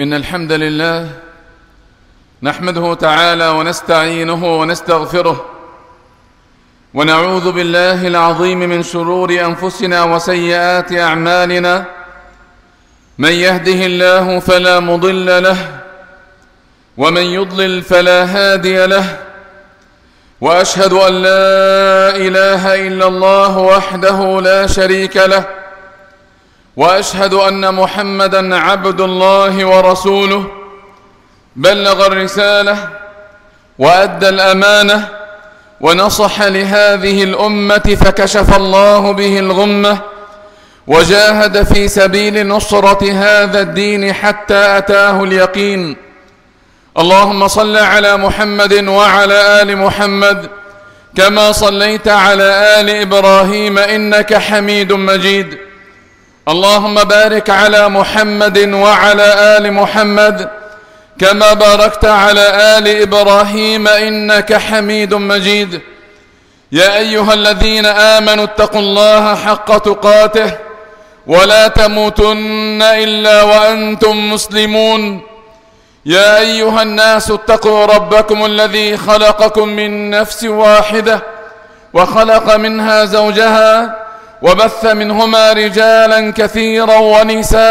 إن الحمد لله نحمده تعالى ونستعينه ونستغفره، ونعوذ بالله العظيم من شرور أنفسنا وسيئات أعمالنا. من يهده الله فلا مضل له، ومن يضلل فلا هادي له، وأشهد أن لا إله إلا الله وحده لا شريك له، وأشهد أن محمدًا عبد الله ورسوله، بلغ الرسالة وأدى الأمانة ونصح لهذه الأمة، فكشف الله به الغمة، وجاهد في سبيل نصرة هذا الدين حتى أتاه اليقين. اللهم صل على محمد وعلى آل محمد كما صليت على آل إبراهيم إنك حميد مجيد. اللهم بارك على محمد وعلى آل محمد كما باركت على آل إبراهيم إنك حميد مجيد. يا أيها الذين آمنوا اتقوا الله حق تقاته ولا تموتن إلا وأنتم مسلمون. يا أيها الناس اتقوا ربكم الذي خلقكم من نفس واحدة وخلق منها زوجها وبث منهما رجالا كثيرا ونساء،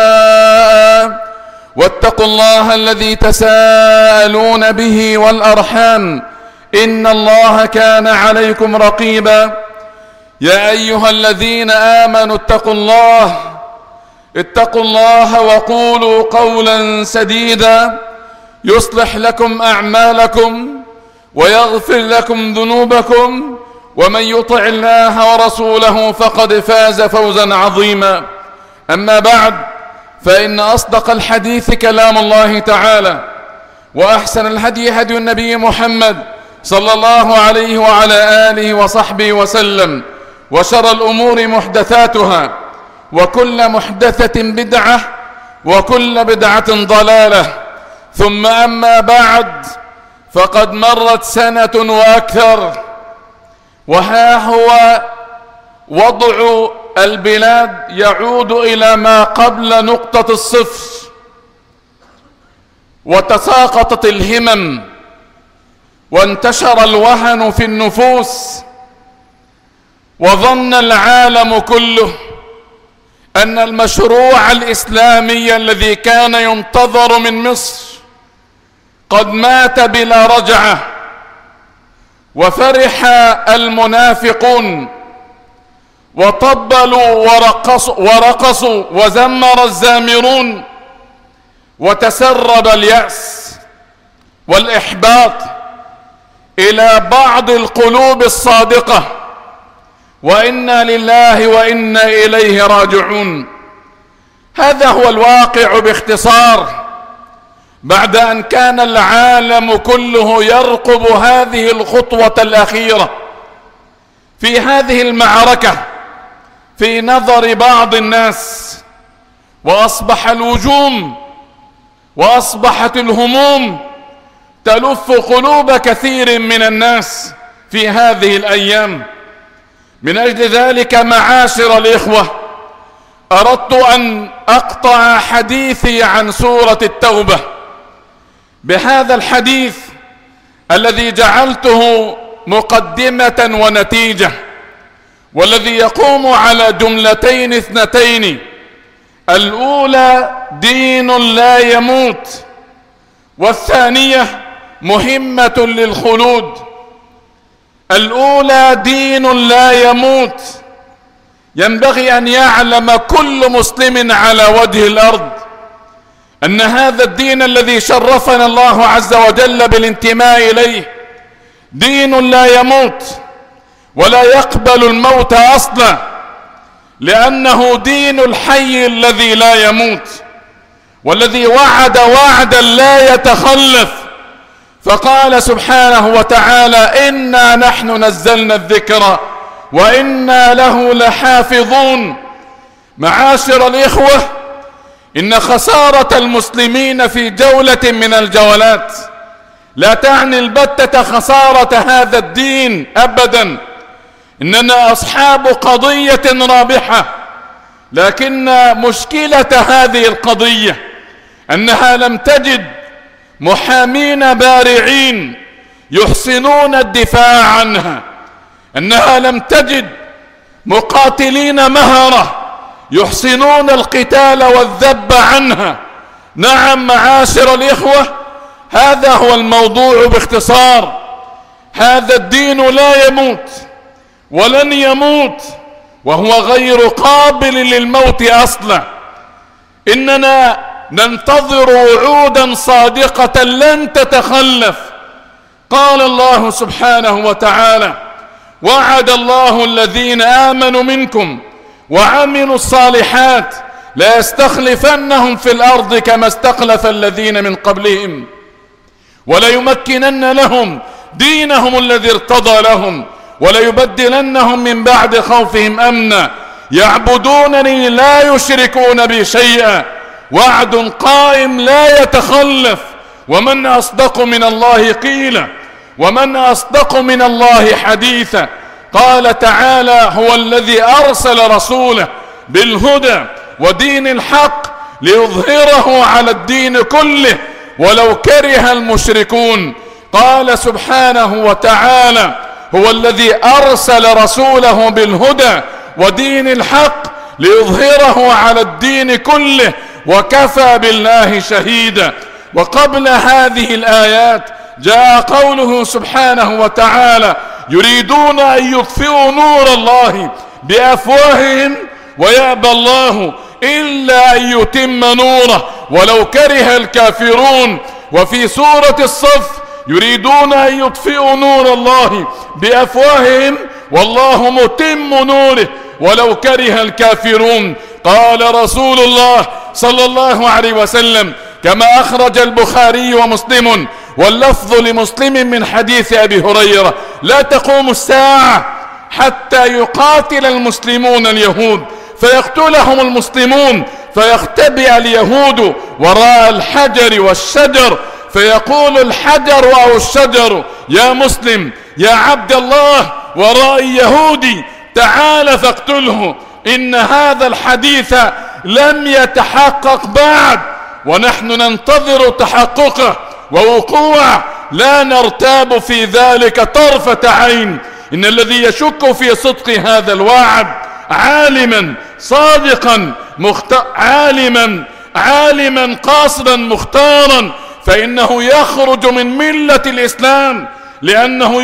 واتقوا الله الذي تساءلون به والأرحام إن الله كان عليكم رقيبا. يا أيها الذين آمنوا اتقوا الله وقولوا قولا سديدا يصلح لكم أعمالكم ويغفر لكم ذنوبكم، ومن يطع الله ورسوله فقد فاز فوزا عظيما. أما بعد، فإن أصدق الحديث كلام الله تعالى، وأحسن الهدي هدي النبي محمد صلى الله عليه وعلى آله وصحبه وسلم، وشر الأمور محدثاتها، وكل محدثة بدعة، وكل بدعة ضلالة. ثم أما بعد، فقد مرت سنة وأكثر، وها هو وضع البلاد يعود إلى ما قبل نقطة الصفر، وتساقطت الهمم، وانتشر الوهن في النفوس، وظن العالم كله أن المشروع الإسلامي الذي كان ينتظر من مصر قد مات بلا رجعة. وفرح المنافقون وطبلوا ورقصوا وزمر الزامرون، وتسرب اليأس والإحباط إلى بعض القلوب الصادقة، وإنا لله وإنا إليه راجعون. هذا هو الواقع باختصار، بعد أن كان العالم كله يرقب هذه الخطوة الأخيرة في هذه المعركة في نظر بعض الناس، وأصبح الوجوم وأصبحت الهموم تلف قلوب كثير من الناس في هذه الأيام. من أجل ذلك معاشر الإخوة، أردت أن أقطع حديثي عن سورة التوبة بهذا الحديث الذي جعلته مقدمة ونتيجة، والذي يقوم على جملتين اثنتين. الأولى دين لا يموت، والثانية مهمة للخلود. الأولى دين لا يموت، ينبغي أن يعلم كل مسلم على وجه الأرض أن هذا الدين الذي شرفنا الله عز وجل بالانتماء إليه دين لا يموت، ولا يقبل الموت أصلا، لأنه دين الحي الذي لا يموت، والذي وعد وعدا لا يتخلف. فقال سبحانه وتعالى: إنا نحن نزلنا الذكر وإنا له لحافظون. معاشر الإخوة، إن خسارة المسلمين في جولة من الجولات لا تعني البتة خسارة هذا الدين أبدا. إننا أصحاب قضية رابحة، لكن مشكلة هذه القضية أنها لم تجد محامين بارعين يحسنون الدفاع عنها، أنها لم تجد مقاتلين مهرة يحسنون القتال والذب عنها. نعم معاشر الإخوة، هذا هو الموضوع باختصار. هذا الدين لا يموت ولن يموت، وهو غير قابل للموت أصلا. إننا ننتظر وعودا صادقة لن تتخلف. قال الله سبحانه وتعالى: وعد الله الذين آمنوا منكم وعملوا الصالحات ليستخلفنهم في الأرض كما استخلف الذين من قبلهم وليمكنن لهم دينهم الذي ارتضى لهم وليبدلنهم من بعد خوفهم أمنا يعبدونني لا يشركون بي شيئا. وعد قائم لا يتخلف. ومن أصدق من الله قيلا ومن أصدق من الله حديثا. قال تعالى: هو الذي أرسل رسوله بالهدى ودين الحق ليظهره على الدين كله ولو كره المشركون. قال سبحانه وتعالى: هو الذي أرسل رسوله بالهدى ودين الحق ليظهره على الدين كله وكفى بالله شهيدا. وقبل هذه الآيات جاء قوله سبحانه وتعالى: يريدون أن يطفئوا نور الله بأفواههم ويأبى الله إلا أن يتم نوره ولو كره الكافرون. وفي سورة الصف: يريدون أن يطفئوا نور الله بأفواههم والله متم نوره ولو كره الكافرون. قال رسول الله صلى الله عليه وسلم كما أخرج البخاري ومسلم واللفظ لمسلم من حديث أبي هريرة: لا تقوم الساعة حتى يقاتل المسلمون اليهود فيقتلهم المسلمون فيختبئ اليهود وراء الحجر والشجر فيقول الحجر أو الشجر: يا مسلم يا عبد الله، وراء يهودي تعال فاقتله. إن هذا الحديث لم يتحقق بعد ونحن ننتظر تحققه ووقوعه، لا نرتاب في ذلك طرفة عين. إن الذي يشك في صدق هذا الوعد عالما صادقا عالما قاصدا مختارا فإنه يخرج من ملة الإسلام لأنه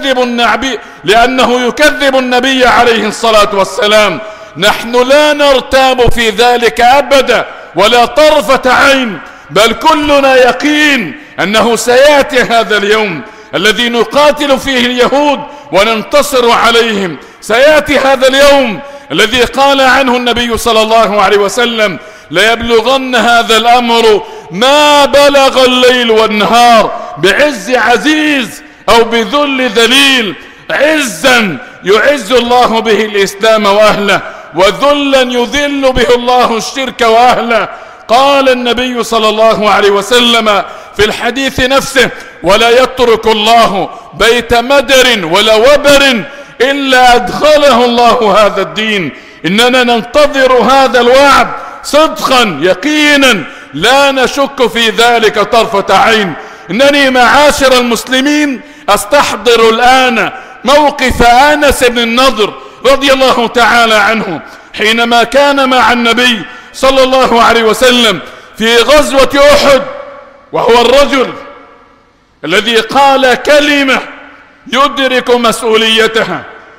يكذب النبي عليه الصلاة والسلام. نحن لا نرتاب في ذلك أبدا ولا طرفة عين، بل كلنا يقين أنه سيأتي هذا اليوم الذي نقاتل فيه اليهود وننتصر عليهم. سيأتي هذا اليوم الذي قال عنه النبي صلى الله عليه وسلم: ليبلغن هذا الأمر ما بلغ الليل والنهار، بعز عزيز أو بذل ذليل. عزا يعز الله به الإسلام وأهله، وذلا يذل به الله الشرك وأهله. قال النبي صلى الله عليه وسلم في الحديث نفسه: ولا يترك الله بيت مدر ولا وبر إلا أدخله الله هذا الدين. إننا ننتظر هذا الوعد صدقا يقينا لا نشك في ذلك طرفة عين. إنني معاشر المسلمين أستحضر الآن موقف أنس بن النضر رضي الله تعالى عنه حينما كان مع النبي صلى الله عليه وسلم في غزوة أحد، وهو الرجل الذي قال كلمة يدرك مسؤوليتها: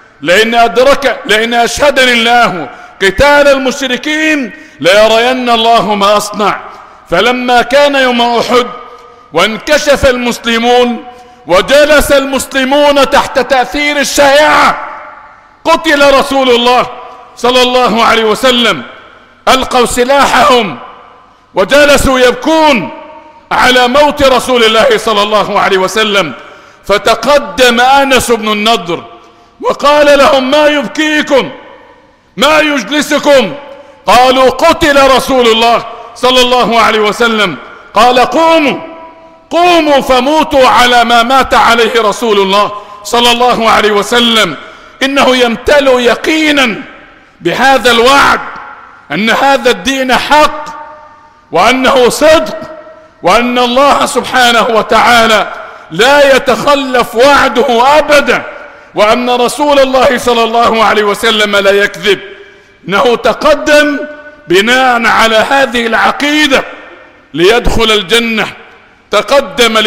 لئن أشهدني الله قتال المشركين ليرين الله ما أصنع. فلما كان يوم أحد وانكشف المسلمون وجلس المسلمون تحت تأثير الشائعة، قتل رسول الله صلى الله عليه وسلم، ألقوا سلاحهم وجلسوا يبكون على موت رسول الله صلى الله عليه وسلم. فتقدم أنس بن النضر وقال لهم: ما يبكيكم؟ ما يجلسكم؟ قالوا: قتل رسول الله صلى الله عليه وسلم. قال: قوموا فموتوا على ما مات عليه رسول الله صلى الله عليه وسلم. إنه يمتلئ يقينا بهذا الوعد أن هذا الدين حق، وأنه صدق، وأن الله سبحانه وتعالى لا يتخلف وعده أبدا، وأن رسول الله صلى الله عليه وسلم لا يكذب. إنه تقدم بناء على هذه العقيدة ليدخل الجنة، تقدم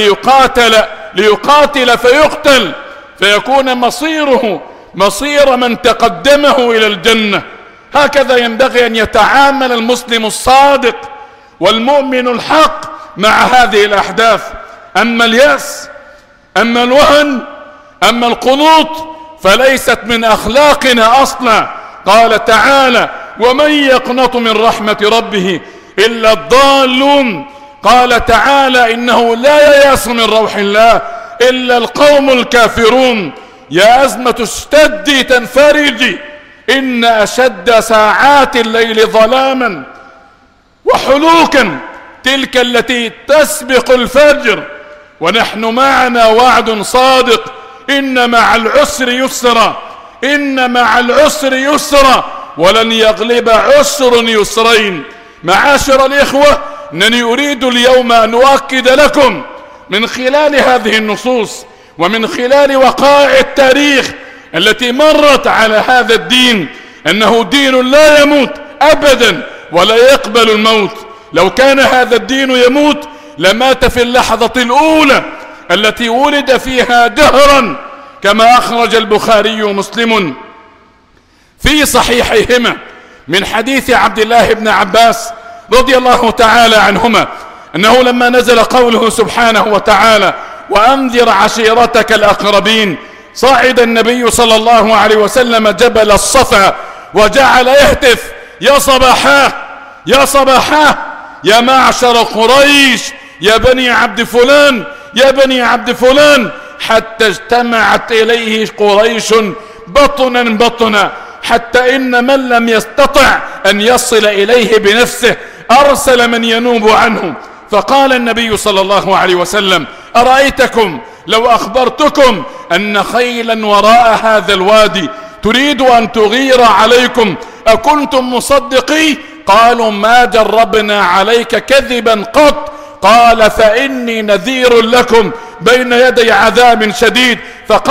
ليقاتل فيقتل، فيكون مصيره مصير من تقدمه إلى الجنة. هكذا ينبغي أن يتعامل المسلم الصادق والمؤمن الحق مع هذه الأحداث. أما اليأس، أما الوهن، أما القنوط فليست من أخلاقنا أصلا. قال تعالى: ومن يقنط من رحمة ربه إلا الضالون. قال تعالى: إنه لا ييأس من روح الله إلا القوم الكافرون. يا أزمة اشتدي تنفرجي، إن أشد ساعات الليل ظلاما وحلوكا تلك التي تسبق الفجر، ونحن معنا وعد صادق: إن مع العسر يسرا، إن مع العسر يسرا، ولن يغلب عسر يسرين. معاشر الإخوة، أنني أريد اليوم أن أؤكد لكم من خلال هذه النصوص ومن خلال وقائع التاريخ التي مرت على هذا الدين أنه دين لا يموت أبدا ولا يقبل الموت. لو كان هذا الدين يموت لمات في اللحظة الأولى التي ولد فيها دهرا، كما أخرج البخاري ومسلم في صحيحيهما من حديث عبد الله بن عباس رضي الله تعالى عنهما أنه لما نزل قوله سبحانه وتعالى: وأنذر عشيرتك الأقربين، صعد النبي صلى الله عليه وسلم جبل الصفا وجعل يهتف: يا صباحاه يا صباحاه، يا معشر قريش، يا بني عبد فلان، يا بني عبد فلان، حتى اجتمعت إليه قريش بطنا بطنا، حتى إن من لم يستطع أن يصل إليه بنفسه أرسل من ينوب عنه. فقال النبي صلى الله عليه وسلم: أرأيتكم لو أخبرتكم أن خيلا وراء هذا الوادي تريد أن تغير عليكم أكنتم مصدقي؟ قالوا: ما جربنا عليك كذبا قط. قال: فإني نذير لكم بين يدي عذاب شديد.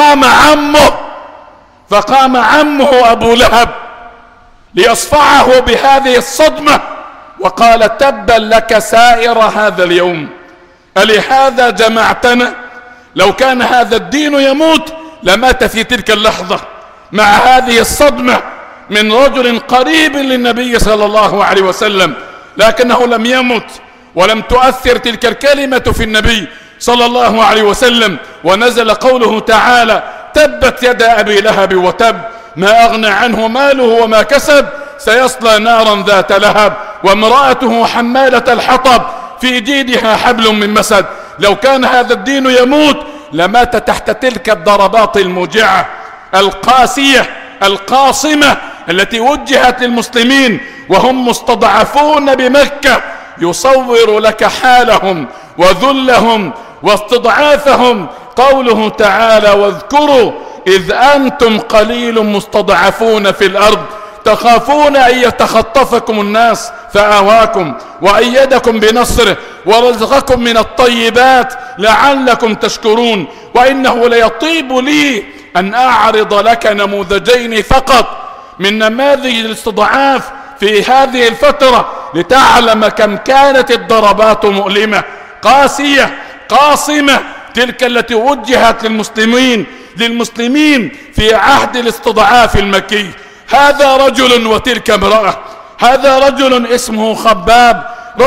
فقام عمه أبو لهب ليصفعه بهذه الصدمة وقال: تبا لك سائر هذا اليوم، ألهذا جمعتنا؟ لو كان هذا الدين يموت لمات في تلك اللحظة مع هذه الصدمة من رجل قريب للنبي صلى الله عليه وسلم، لكنه لم يمت ولم تؤثر تلك الكلمة في النبي صلى الله عليه وسلم. ونزل قوله تعالى: تبت يد أبي لهب وتب، ما أغنى عنه ماله وما كسب، سيصلى نارا ذات لهب، وامرأته حمالة الحطب، في جيدها حبل من مسد. لو كان هذا الدين يموت لمات تحت تلك الضربات الموجعة القاسية القاصمة التي وجهت للمسلمين وهم مستضعفون بمكة. يصور لك حالهم وذلهم واستضعافهم قوله تعالى: واذكروا إذ أنتم قليل مستضعفون في الأرض تخافون أن يتخطفكم الناس فآواكم وأيدكم بنصره ورزقكم من الطيبات لعلكم تشكرون. وإنه ليطيب لي أن أعرض لك نموذجين فقط من نماذج الاستضعاف في هذه الفترة لتعلم كم كانت الضربات مؤلمة قاسية قاصمة، تلك التي وجهت للمسلمين في عهد الاستضعاف المكي. هذا رجل وتلك امرأة. هذا رجل اسمه خباب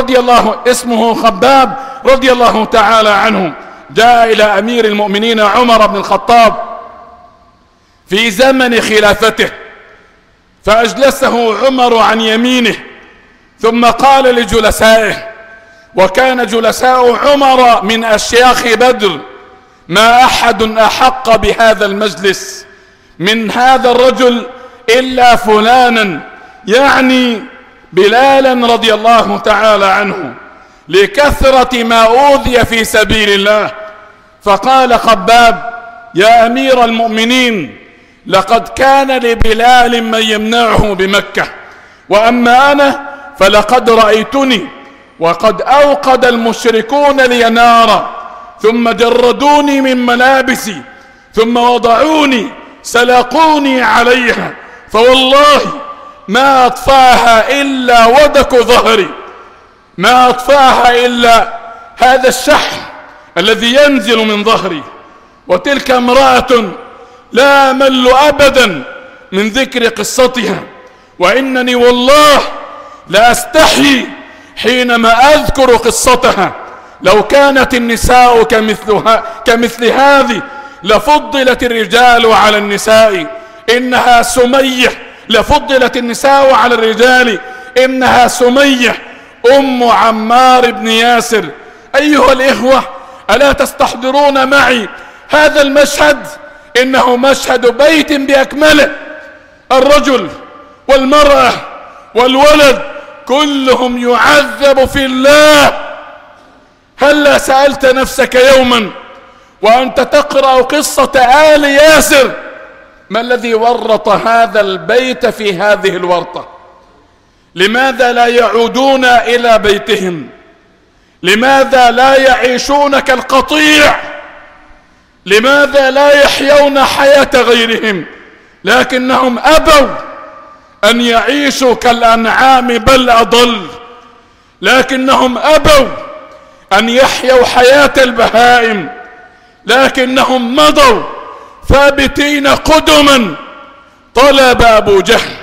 رضي الله تعالى عنه، جاء إلى أمير المؤمنين عمر بن الخطاب في زمن خلافته، فأجلسه عمر عن يمينه ثم قال لجلسائه، وكان جلساء عمر من أشياخ بدر: ما أحد أحق بهذا المجلس من هذا الرجل إلا فلانا، يعني بلالا رضي الله تعالى عنه، لكثرة ما أوذي في سبيل الله. فقال خباب: يا أمير المؤمنين، لقد كان لبلال من يمنعه بمكة، وأما أنا فلقد رأيتني وقد أوقد المشركون لي نارا ثم جردوني من ملابسي ثم وضعوني سلقوني عليها، فوالله ما أطفاها إلا ودك ظهري، ما أطفاها إلا هذا الشحم الذي ينزل من ظهري. وتلك امرأة لا أمل أبدا من ذكر قصتها، وإنني والله لا أستحي حينما أذكر قصتها. لو كانت النساء كمثل هذه لفضلت الرجال على النساء، إنها سمية. لفضلت النساء على الرجال، إنها سمية أم عمار بن ياسر. أيها الإخوة، ألا تستحضرون معي هذا المشهد؟ إنه مشهد بيت بأكمله، الرجل والمرأة والولد كلهم يعذب في الله. هلا سألت نفسك يوما وأنت تقرأ قصة آل ياسر، ما الذي ورط هذا البيت في هذه الورطة؟ لماذا لا يعودون إلى بيتهم؟ لماذا لا يعيشون كالقطيع؟ لماذا لا يحيون حياة غيرهم؟ لكنهم أبوا أن يعيشوا كالأنعام بل أضل، لكنهم أبوا أن يحيوا حياة البهائم، لكنهم مضوا ثابتين قدما. طلب أبو جهل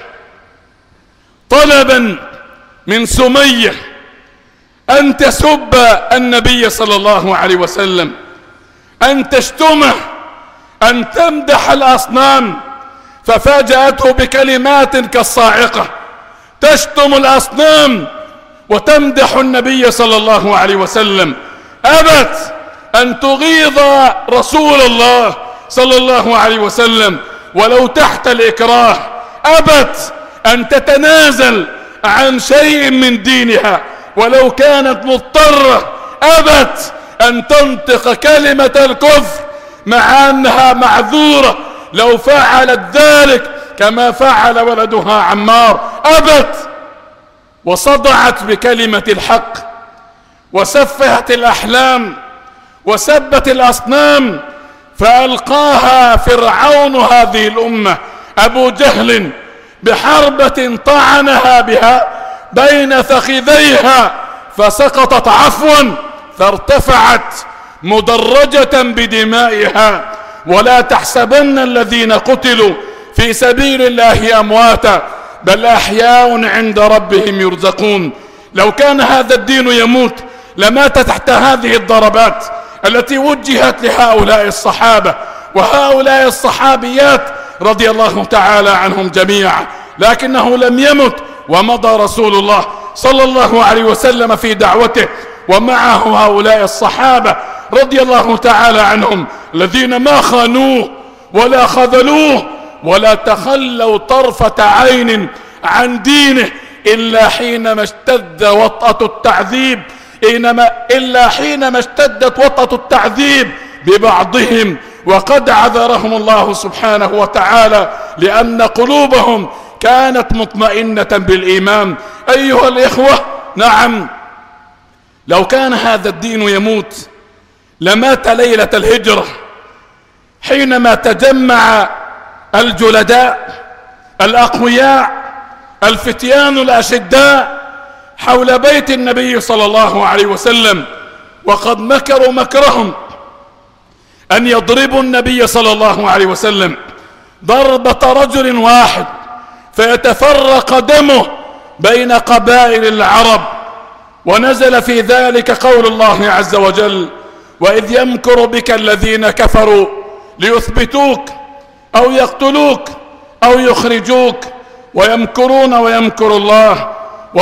طلبا من سمية أن تسب النبي صلى الله عليه وسلم، أن تشتمه، أن تمدح الأصنام، ففاجأته بكلمات كالصاعقة، تشتم الأصنام وتمدح النبي صلى الله عليه وسلم. أبت أن تغيظ رسول الله صلى الله عليه وسلم ولو تحت الإكراه، أبت أن تتنازل عن شيء من دينها ولو كانت مضطرة، أبت أن تنطق كلمة الكفر مع أنها معذورة لو فعلت ذلك كما فعل ولدها عمار. أبت وصدعت بكلمة الحق وسفهت الأحلام وسبت الأصنام، فألقاها فرعون هذه الأمة أبو جهل بحربة طعنها بها بين فخذيها فسقطت عفوا، فارتفعت مدرجة بدمائها. ولا تحسبن الذين قتلوا في سبيل الله أمواتا بل أحياء عند ربهم يرزقون. لو كان هذا الدين يموت لمات تحت هذه الضربات التي وجهت لهؤلاء الصحابة وهؤلاء الصحابيات رضي الله تعالى عنهم جميعا، لكنه لم يمت، ومضى رسول الله صلى الله عليه وسلم في دعوته، ومعه هؤلاء الصحابة رضي الله تعالى عنهم الذين ما خانوه ولا خذلوه ولا تخلوا طرفة عين عن دينه إلا حينما اشتد وطأة التعذيب، إلا حينما اشتدت وطأة التعذيب ببعضهم، وقد عذرهم الله سبحانه وتعالى لأن قلوبهم كانت مطمئنة بالإيمان. أيها الإخوة، نعم، لو كان هذا الدين يموت لمات ليلة الهجرة حينما تجمع الجلداء الأقوياء الفتيان الأشداء حول بيت النبي صلى الله عليه وسلم، وقد مكروا مكرهم أن يضربوا النبي صلى الله عليه وسلم ضربة رجل واحد فيتفرق دمه بين قبائل العرب. ونزل في ذلك قول الله عز وجل: وإذ يمكر بك الذين كفروا ليثبتوك أو يقتلوك أو يخرجوك ويمكرون ويمكر الله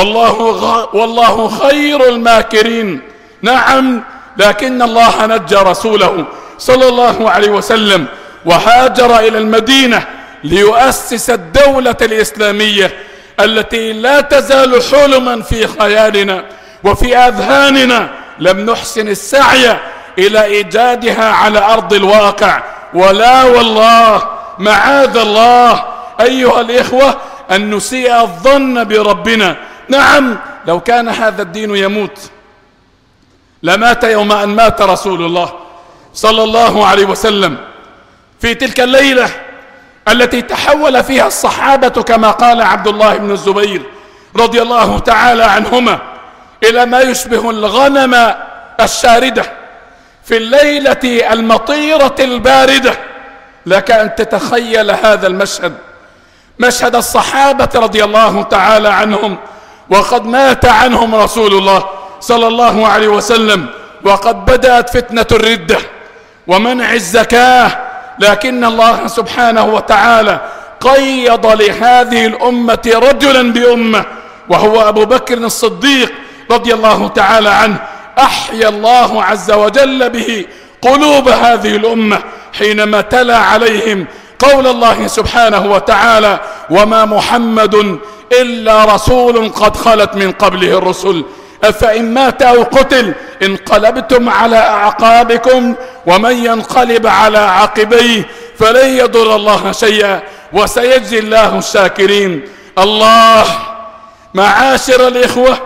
والله خير الماكرين. نعم، لكن الله نجى رسوله صلى الله عليه وسلم وهاجر إلى المدينة ليؤسس الدولة الإسلامية التي لا تزال حلما في خيالنا وفي أذهاننا، لم نحسن السعي إلى إيجادها على أرض الواقع. ولا والله، معاذ الله أيها الإخوة أن نسيء الظن بربنا. نعم، لو كان هذا الدين يموت لمات يوم أن مات رسول الله صلى الله عليه وسلم، في تلك الليلة التي تحول فيها الصحابة كما قال عبد الله بن الزبير رضي الله تعالى عنهما إلى ما يشبه الغنم الشاردة في الليلة المطيرة الباردة. لك أن تتخيل هذا المشهد، مشهد الصحابة رضي الله تعالى عنهم وقد مات عنهم رسول الله صلى الله عليه وسلم، وقد بدأت فتنة الردة ومنع الزكاة، لكن الله سبحانه وتعالى قيض لهذه الأمة رجلا بأمة وهو أبو بكر الصديق رضي الله تعالى عنه. أحيا الله عز وجل به قلوب هذه الأمة حينما تلا عليهم قول الله سبحانه وتعالى: وما محمد إلا رسول قد خلت من قبله الرسل أفإن مات أو قتل انقلبتم على أعقابكم ومن ينقلب على عقبيه فلن يضر الله شيئا وسيجزي الله الشاكرين. الله، معاشر الإخوة،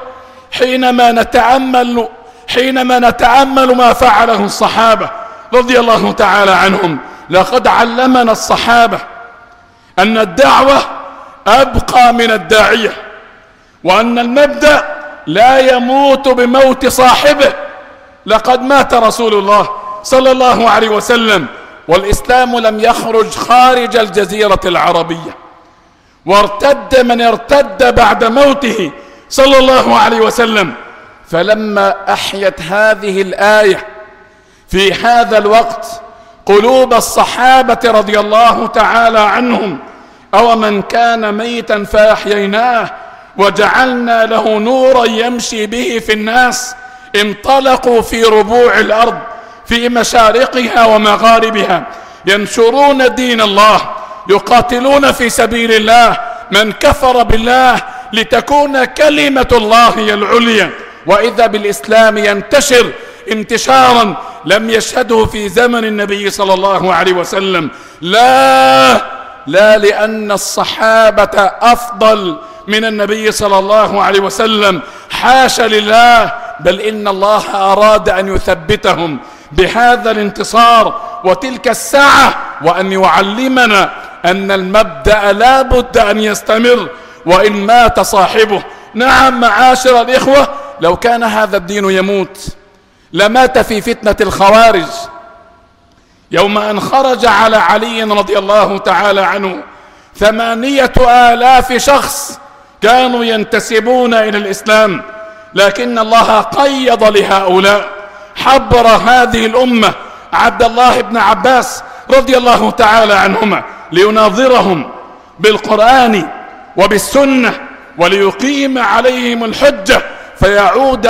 حينما نتأمل ما فعله الصحابة رضي الله تعالى عنهم، لقد علمنا الصحابة أن الدعوة أبقى من الداعية، وأن المبدأ لا يموت بموت صاحبه. لقد مات رسول الله صلى الله عليه وسلم والإسلام لم يخرج خارج الجزيرة العربية، وارتد من ارتد بعد موته صلى الله عليه وسلم. فلما أحيت هذه الآية في هذا الوقت قلوب الصحابة رضي الله تعالى عنهم: أو من كان ميتا فأحييناه وجعلنا له نورا يمشي به في الناس، انطلقوا في ربوع الأرض في مشارقها ومغاربها ينشرون دين الله، يقاتلون في سبيل الله من كفر بالله لتكون كلمة الله هي العليا. وإذا بالإسلام ينتشر انتشارا لم يشهده في زمن النبي صلى الله عليه وسلم. لا لأن الصحابة أفضل من النبي صلى الله عليه وسلم، حاشا لله، بل إن الله أراد أن يثبتهم بهذا الانتصار وتلك الساعة، وأن يعلمنا أن المبدأ لا بد أن يستمر وإن مات صاحبه. نعم معاشر الإخوة، لو كان هذا الدين يموت لمات في فتنة الخوارج يوم أن خرج على علي رضي الله تعالى عنه 8,000 شخص كانوا ينتسبون إلى الإسلام، لكن الله قيض لهؤلاء حبر هذه الأمة عبد الله بن عباس رضي الله تعالى عنهما ليناظرهم بالقرآن وبالسنة وليقيم عليهم الحجة، فيعود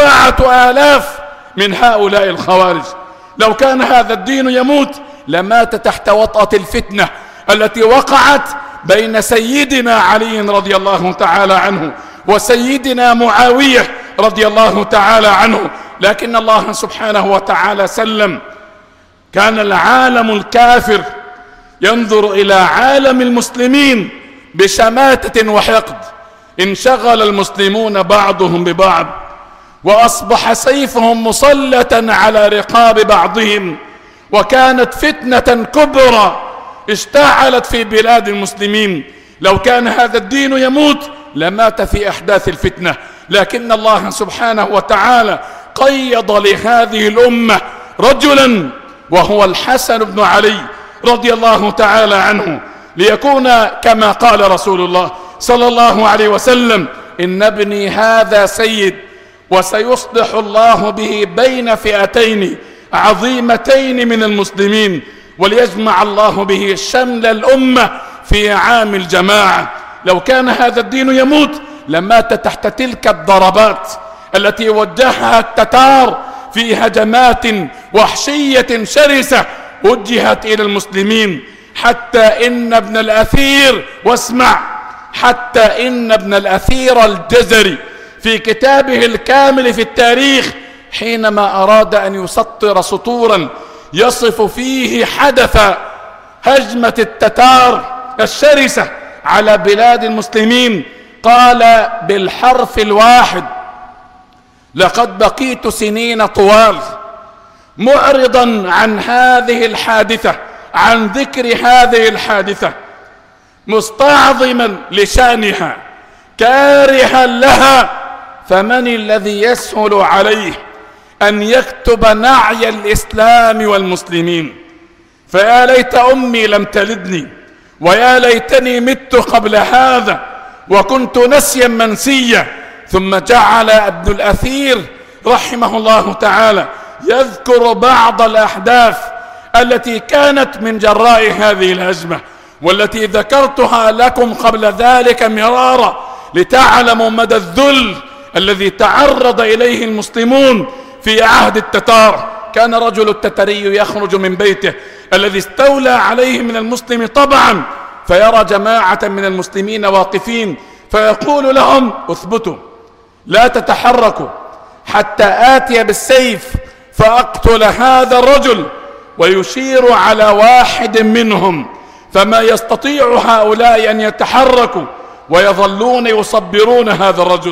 4,000 من هؤلاء الخوارج. لو كان هذا الدين يموت لمات تحت وطأة الفتنة التي وقعت بين سيدنا علي رضي الله تعالى عنه وسيدنا معاوية رضي الله تعالى عنه، لكن الله سبحانه وتعالى سلم. كان العالم الكافر ينظر إلى عالم المسلمين بشماتة وحقد، انشغل المسلمون بعضهم ببعض وأصبح سيفهم مسلطا على رقاب بعضهم، وكانت فتنة كبرى اشتعلت في بلاد المسلمين. لو كان هذا الدين يموت لمات في أحداث الفتنة، لكن الله سبحانه وتعالى قيض لهذه الأمة رجلا وهو الحسن بن علي رضي الله تعالى عنه، ليكون كما قال رسول الله صلى الله عليه وسلم: إن ابني هذا سيد وسيصلح الله به بين فئتين عظيمتين من المسلمين، وليجمع الله به شمل الأمة في عام الجماعة. لو كان هذا الدين يموت لمات تحت تلك الضربات التي وجهها التتار في هجمات وحشية شرسة وجهت إلى المسلمين، حتى إن ابن الأثير، واسمع، حتى إن ابن الأثير الجزري في كتابه الكامل في التاريخ حينما أراد أن يسطر سطورا يصف فيه حدث هجمة التتار الشرسة على بلاد المسلمين قال بالحرف الواحد: لقد بقيت سنين طوال معرضا عن هذه الحادثة، عن ذكر هذه الحادثة، مستعظما لشأنها، كارها لها، فمن الذي يسهل عليه أن يكتب نعي الإسلام والمسلمين؟ فيا ليت أمي لم تلدني، ويا ليتني مت قبل هذا وكنت نسيا منسيا. ثم جعل ابن الأثير رحمه الله تعالى يذكر بعض الأحداث التي كانت من جراء هذه الهزمة، والتي ذكرتها لكم قبل ذلك مرارا لتعلموا مدى الذل الذي تعرض إليه المسلمون في عهد التتار. كان رجل التتري يخرج من بيته الذي استولى عليه من المسلم طبعا، فيرى جماعة من المسلمين واقفين فيقول لهم: اثبتوا لا تتحركوا حتى آتي بالسيف فأقتل هذا الرجل، ويشير على واحد منهم، فما يستطيع هؤلاء أن يتحركوا ويظلون يصبرون هذا الرجل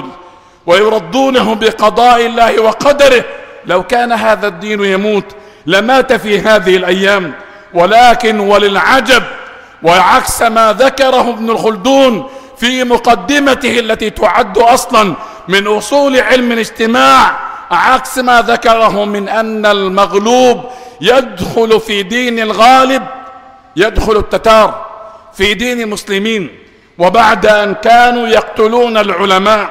ويردونه بقضاء الله وقدره. لو كان هذا الدين يموت لمات في هذه الأيام، ولكن وللعجب، وعكس ما ذكره ابن الخلدون في مقدمته التي تعد أصلا من أصول علم الاجتماع، عكس ما ذكره من أن المغلوب يدخل في دين الغالب، يدخل التتار في دين المسلمين، وبعد أن كانوا يقتلون العلماء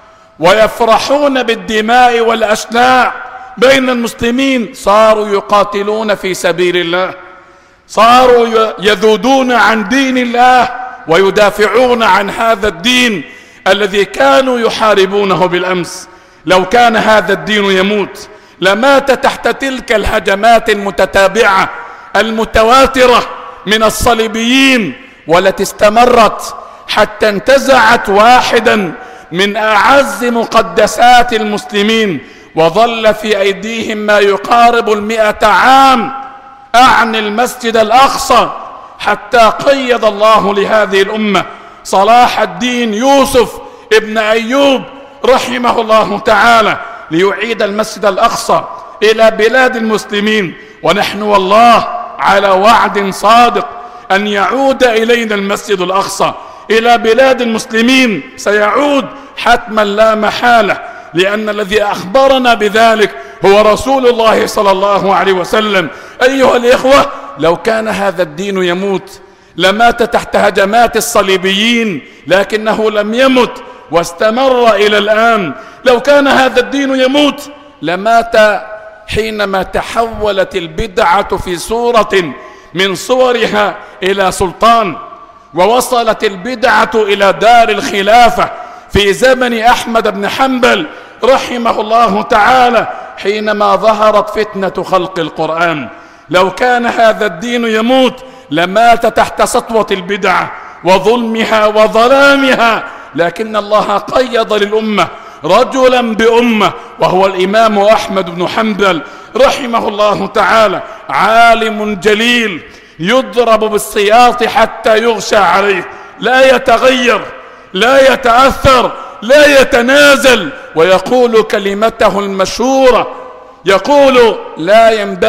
ويفرحون بالدماء والأشلاء بين المسلمين، صاروا يقاتلون في سبيل الله، صاروا يذودون عن دين الله ويدافعون عن هذا الدين الذي كانوا يحاربونه بالأمس. لو كان هذا الدين يموت لمات تحت تلك الهجمات المتتابعة المتواترة من الصليبيين، والتي استمرت حتى انتزعت واحدا من أعز مقدسات المسلمين، وظل في أيديهم ما يقارب 100 عام، أعني المسجد الأقصى، حتى قيض الله لهذه الأمة صلاح الدين يوسف ابن أيوب رحمه الله تعالى ليعيد المسجد الأقصى إلى بلاد المسلمين. ونحن والله على وعد صادق أن يعود إلينا المسجد الأقصى إلى بلاد المسلمين، سيعود حتما لا محالة، لأن الذي أخبرنا بذلك هو رسول الله صلى الله عليه وسلم. أيها الإخوة، لو كان هذا الدين يموت لمات تحت هجمات الصليبيين، لكنه لم يمت واستمر إلى الآن. لو كان هذا الدين يموت لمات حينما تحولت البدعة في صورة من صورها إلى سلطان، ووصلت البدعة إلى دار الخلافة في زمن أحمد بن حنبل رحمه الله تعالى، حينما ظهرت فتنة خلق القرآن. لو كان هذا الدين يموت لمات تحت سطوة البدعة وظلمها وظلامها، لكن الله قيض للأمة رجلا بأمة، وهو الإمام أحمد بن حنبل رحمه الله تعالى، عالم جليل يضرب بالسياط حتى يغشى عليه، لا يتغير، لا يتأثر، لا يتنازل، ويقول كلمته المشهورة، يقول: لا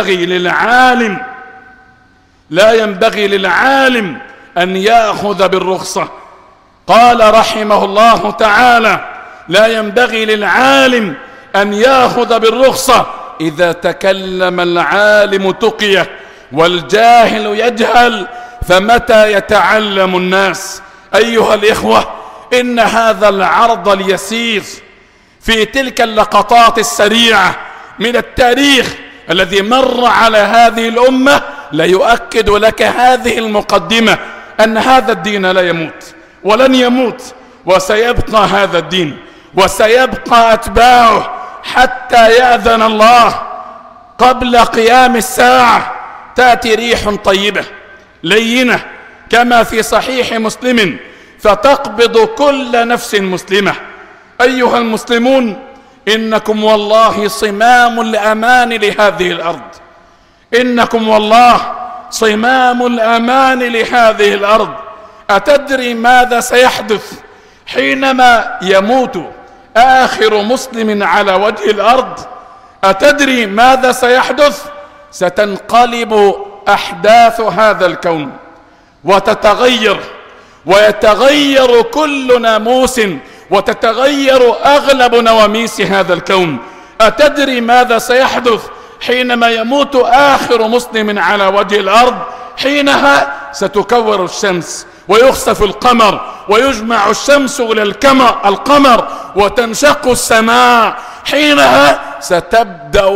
ينبغي للعالم أن يأخذ بالرخصة. قال رحمه الله تعالى: لا ينبغي للعالم أن يأخذ بالرخصة، إذا تكلم العالم تقيه والجاهل يجهل، فمتى يتعلم الناس؟ أيها الإخوة، إن هذا العرض اليسير في تلك اللقطات السريعة من التاريخ الذي مر على هذه الأمة لا يؤكد لك هذه المقدمة، أن هذا الدين لا يموت ولن يموت، وسيبقى هذا الدين وسيبقى أتباعه حتى يأذن الله. قبل قيام الساعة تأتي ريح طيبة لينة كما في صحيح مسلم فتقبض كل نفس مسلمة. أيها المسلمون، إنكم والله صمام الأمان لهذه الأرض، إنكم والله صمام الأمان لهذه الأرض. أتدري ماذا سيحدث حينما يموت آخر مسلم على وجه الأرض، أتدري ماذا سيحدث؟ ستنقلب أحداث هذا الكون وتتغير، ويتغير كل ناموس، وتتغير أغلب نواميس هذا الكون. أتدري ماذا سيحدث حينما يموت آخر مسلم على وجه الأرض؟ حينها ستكور الشمس ويخسف القمر ويجمع الشمس إلى القمر وتنشق السماء. حينها ستبدأ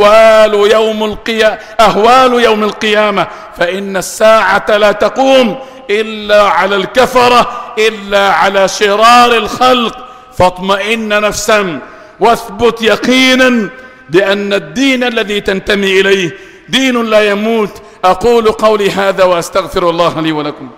أهوال يوم القيامة، فإن الساعة لا تقوم إلا على الكفرة، إلا على شرار الخلق. فاطمئن نفسا واثبت يقينا بأن الدين الذي تنتمي إليه دين لا يموت. أقول قولي هذا وأستغفر الله لي ولكم.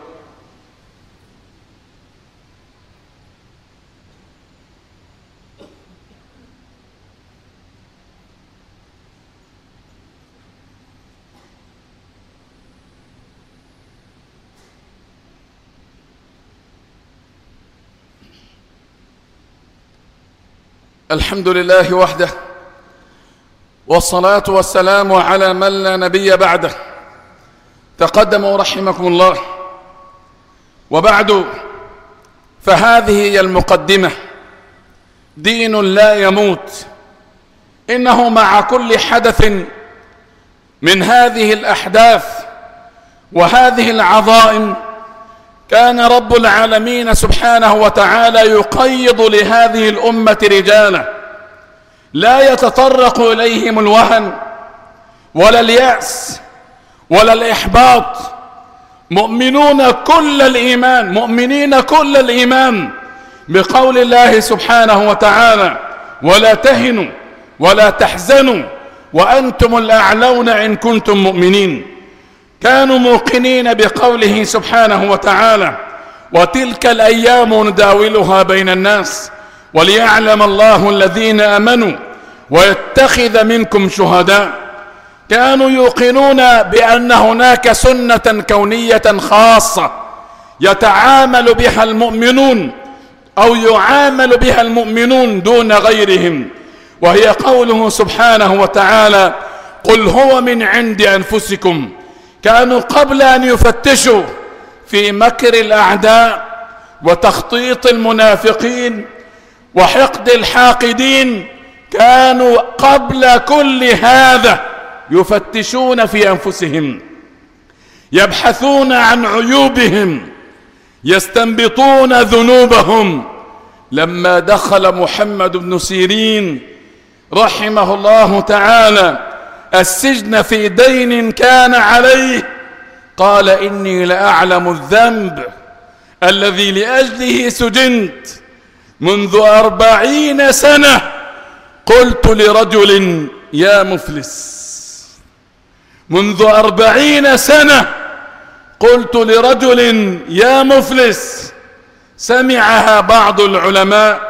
الحمد لله وحده، والصلاة والسلام على من لا نبي بعده. تقدموا رحمكم الله. وبعد، فهذه هي المقدمة. دين لا يموت. إنه مع كل حدث من هذه الأحداث وهذه العظائم كان رب العالمين سبحانه وتعالى يقيض لهذه الأمة رجالا لا يتطرق إليهم الوهن ولا اليأس ولا الإحباط، مؤمنين كل الإيمان بقول الله سبحانه وتعالى: ولا تهنوا ولا تحزنوا وأنتم الأعلون إن كنتم مؤمنين. كانوا موقنين بقوله سبحانه وتعالى: وتلك الأيام نداولها بين الناس وليعلم الله الذين آمنوا ويتخذ منكم شهداء. كانوا يوقنون بأن هناك سنة كونية خاصة يتعامل بها المؤمنون أو يعامل بها المؤمنون دون غيرهم، وهي قوله سبحانه وتعالى: قل هو من عند أنفسكم. كانوا قبل أن يفتشوا في مكر الأعداء وتخطيط المنافقين وحقد الحاقدين، كانوا قبل كل هذا يفتشون في أنفسهم، يبحثون عن عيوبهم، يستنبطون ذنوبهم. لما دخل محمد بن سيرين رحمه الله تعالى السجن في دين كان عليه، قال: إني لأعلم الذنب الذي لأجله سجنت منذ 40 سنة. قلت لرجل: يا مفلس. منذ 40 سنة قلت لرجل: يا مفلس. سمعها بعض العلماء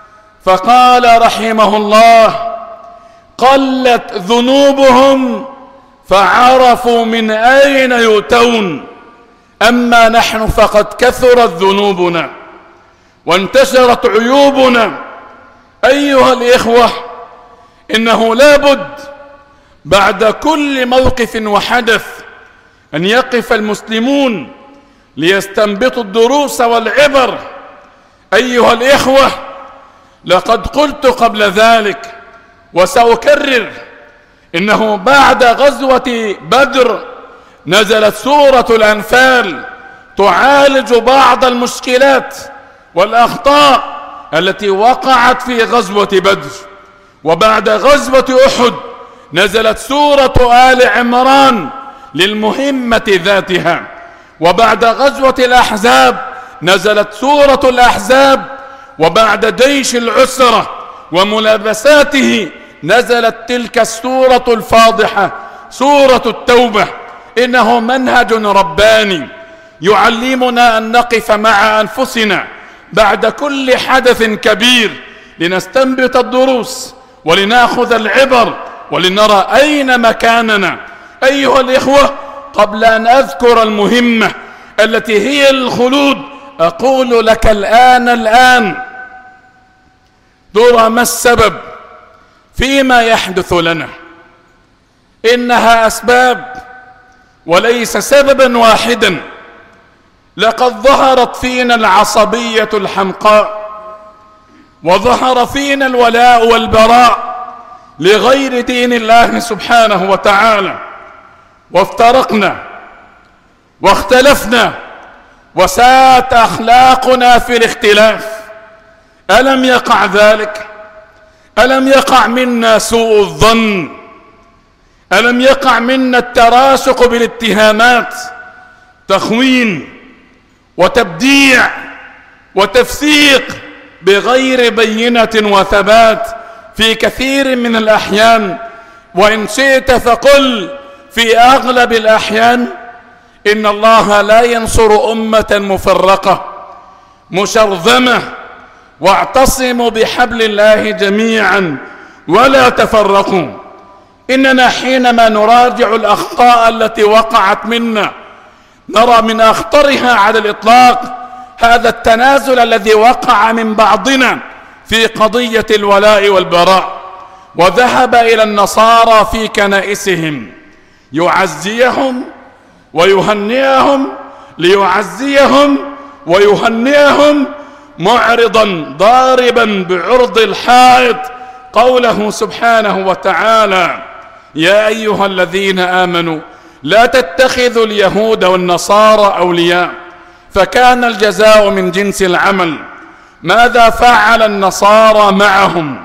فقال رحمه الله: قلت ذنوبهم فعرفوا من أين يؤتون، أما نحن فقد كثرت ذنوبنا وانتشرت عيوبنا. أيها الإخوة، إنه لابد بعد كل موقف وحدث أن يقف المسلمون ليستنبطوا الدروس والعبر. أيها الإخوة، لقد قلت قبل ذلك وسأكرر: إنه بعد غزوة بدر نزلت سورة الأنفال تعالج بعض المشكلات والأخطاء التي وقعت في غزوة بدر. وبعد غزوة أحد نزلت سورة آل عمران للمهمة ذاتها. وبعد غزوة الأحزاب نزلت سورة الأحزاب. وبعد جيش العسرة وملابساته نزلت تلك السورة الفاضحة، سورة التوبة. إنه منهج رباني يعلمنا أن نقف مع أنفسنا بعد كل حدث كبير لنستنبط الدروس ولنأخذ العبر ولنرى أين مكاننا. أيها الإخوة، قبل أن أذكر المهمة التي هي الخلود أقول لك الآن ترى ما السبب فيما يحدث لنا؟ إنها أسباب وليس سببا واحدا. لقد ظهرت فينا العصبية الحمقاء، وظهر فينا الولاء والبراء لغير دين الله سبحانه وتعالى، وافترقنا واختلفنا وساءت أخلاقنا في الاختلاف. ألم يقع ذلك؟ ألم يقع منا سوء الظن؟ ألم يقع منا التراشق بالاتهامات، تخوين وتبديع وتفسيق بغير بينة وثبات في كثير من الأحيان؟ وإن شئت فقل في أغلب الأحيان إن الله لا ينصر أمة مفرقة مشرذمة. واعتصموا بحبل الله جميعا ولا تفرقوا. إننا حينما نراجع الأخطاء التي وقعت منا نرى من أخطرها على الإطلاق هذا التنازل الذي وقع من بعضنا في قضية الولاء والبراء، وذهب إلى النصارى في كنائسهم يعزيهم ويهنئهم، ليعزيهم ويهنئهم، معرضا ضاربا بعرض الحائط قوله سبحانه وتعالى: يا أيها الذين آمنوا لا تتخذوا اليهود والنصارى أولياء، فكان الجزاء من جنس العمل. ماذا فعل النصارى معهم؟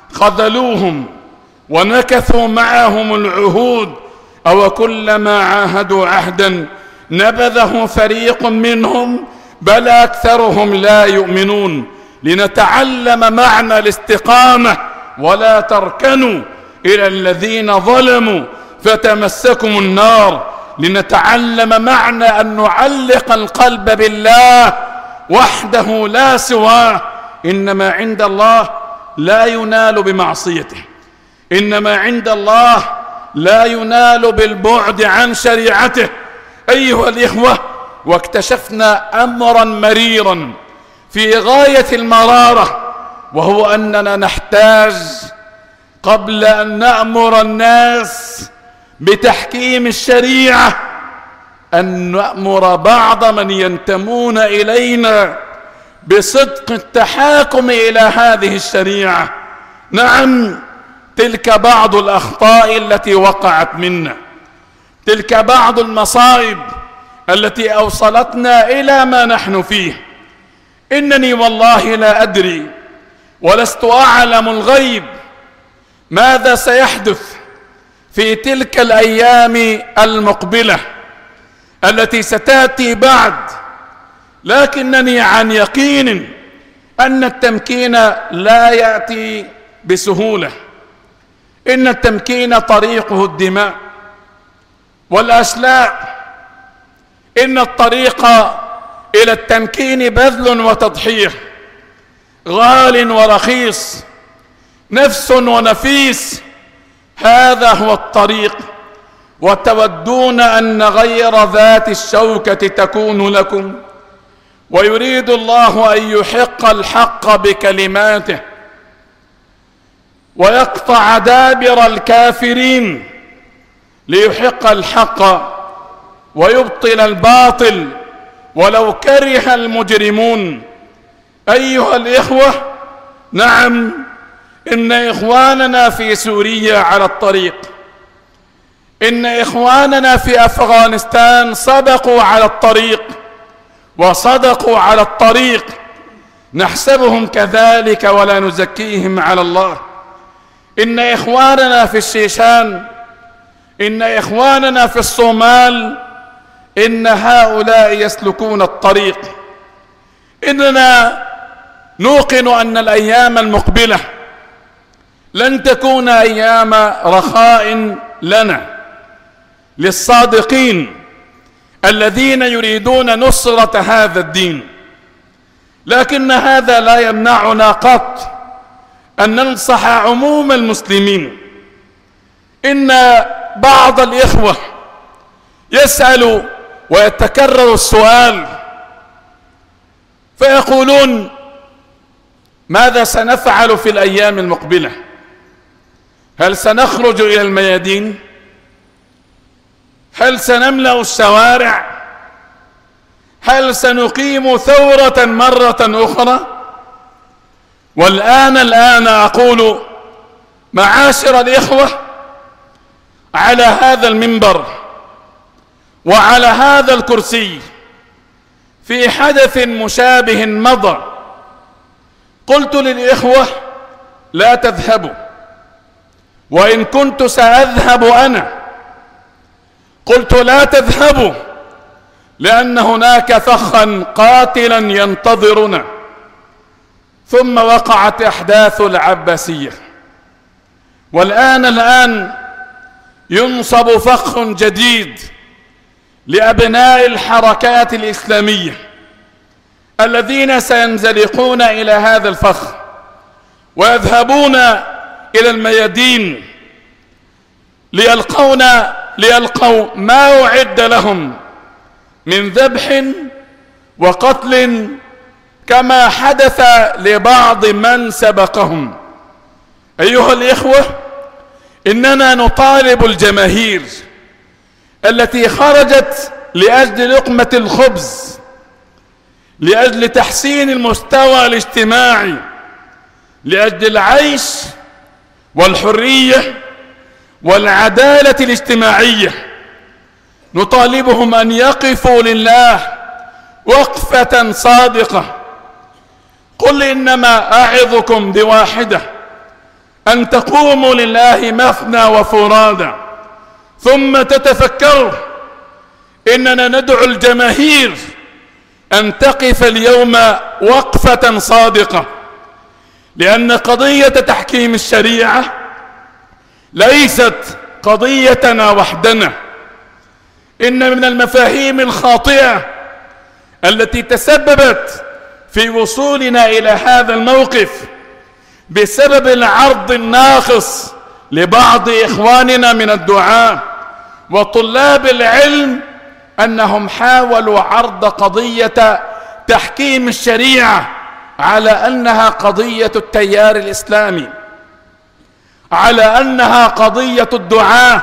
خذلوهم ونكثوا معهم العهود، أو كلما عاهدوا عهدا نبذه فريق منهم بل أكثرهم لا يؤمنون. لنتعلم معنى الاستقامة ولا تركنوا إلى الذين ظلموا فتمسكم النار. لنتعلم معنى أن نعلق القلب بالله وحده لا سواه. إنما عند الله لا ينال بمعصيته، إنما عند الله لا ينال بالبعد عن شريعته. أيها الإخوة، واكتشفنا أمرا مريرا في غاية المرارة، وهو أننا نحتاج قبل أن نأمر الناس بتحكيم الشريعة أن نأمر بعض من ينتمون إلينا بصدق التحاكم إلى هذه الشريعة. نعم، تلك بعض الأخطاء التي وقعت منا، تلك بعض المصائب التي أوصلتنا إلى ما نحن فيه. إنني والله لا أدري ولست أعلم الغيب ماذا سيحدث في تلك الأيام المقبلة التي ستأتي بعد، لكنني عن يقين أن التمكين لا يأتي بسهولة. إن التمكين طريقه الدماء والأشلاء. إن الطريق إلى التمكين بذل وتضحية، غال ورخيص، نفس ونفيس، هذا هو الطريق. وتودون أن غير ذات الشوكة تكون لكم، ويريد الله أن يحق الحق بكلماته ويقطع دابر الكافرين ليحق الحق ويبطل الباطل ولو كره المجرمون. أيها الإخوة، نعم، إن إخواننا في سوريا على الطريق، إن إخواننا في أفغانستان سبقوا على الطريق وصدقوا على الطريق، نحسبهم كذلك ولا نزكيهم على الله. إن إخواننا في الشيشان، إن إخواننا في الصومال، إن هؤلاء يسلكون الطريق. إننا نوقن أن الأيام المقبلة لن تكون أيام رخاء لنا، للصادقين الذين يريدون نصرة هذا الدين. لكن هذا لا يمنعنا قط أن ننصح عموم المسلمين. إن بعض الإخوة يسأل ويتكرر السؤال: فيقولون: ماذا سنفعل في الأيام المقبلة؟ هل سنخرج إلى الميادين؟ هل سنملأ الشوارع؟ هل سنقيم ثورة مرة أخرى؟ والآن أقول: معاشر الإخوة، على هذا المنبر وعلى هذا الكرسي في حدث مشابه مضى قلت للإخوة: لا تذهبوا، وإن كنت سأذهب أنا. قلت: لا تذهبوا لأن هناك فخا قاتلا ينتظرنا. ثم وقعت أحداث العباسية، والآن ينصب فخ جديد لأبناء الحركات الإسلامية الذين سينزلقون إلى هذا الفخ ويذهبون إلى الميادين ليلقوا ما أعد لهم من ذبح وقتل، كما حدث لبعض من سبقهم. أيها الإخوة، إننا نطالب الجماهير التي خرجت لأجل لقمة الخبز، لأجل تحسين المستوى الاجتماعي، لأجل العيش والحرية والعدالة الاجتماعية، نطالبهم أن يقفوا لله وقفة صادقة. قل: إنما أعظكم بواحدة، أن تقوموا لله مثنى وفرادى ثم تتفكروا. إننا ندعو الجماهير أن تقف اليوم وقفة صادقة، لأن قضية تحكيم الشريعة ليست قضيتنا وحدنا. إن من المفاهيم الخاطئة التي تسببت في وصولنا إلى هذا الموقف بسبب العرض الناقص لبعض إخواننا من الدعاة وطلاب العلم أنهم حاولوا عرض قضية تحكيم الشريعة على أنها قضية التيار الإسلامي، على أنها قضية الدعاة،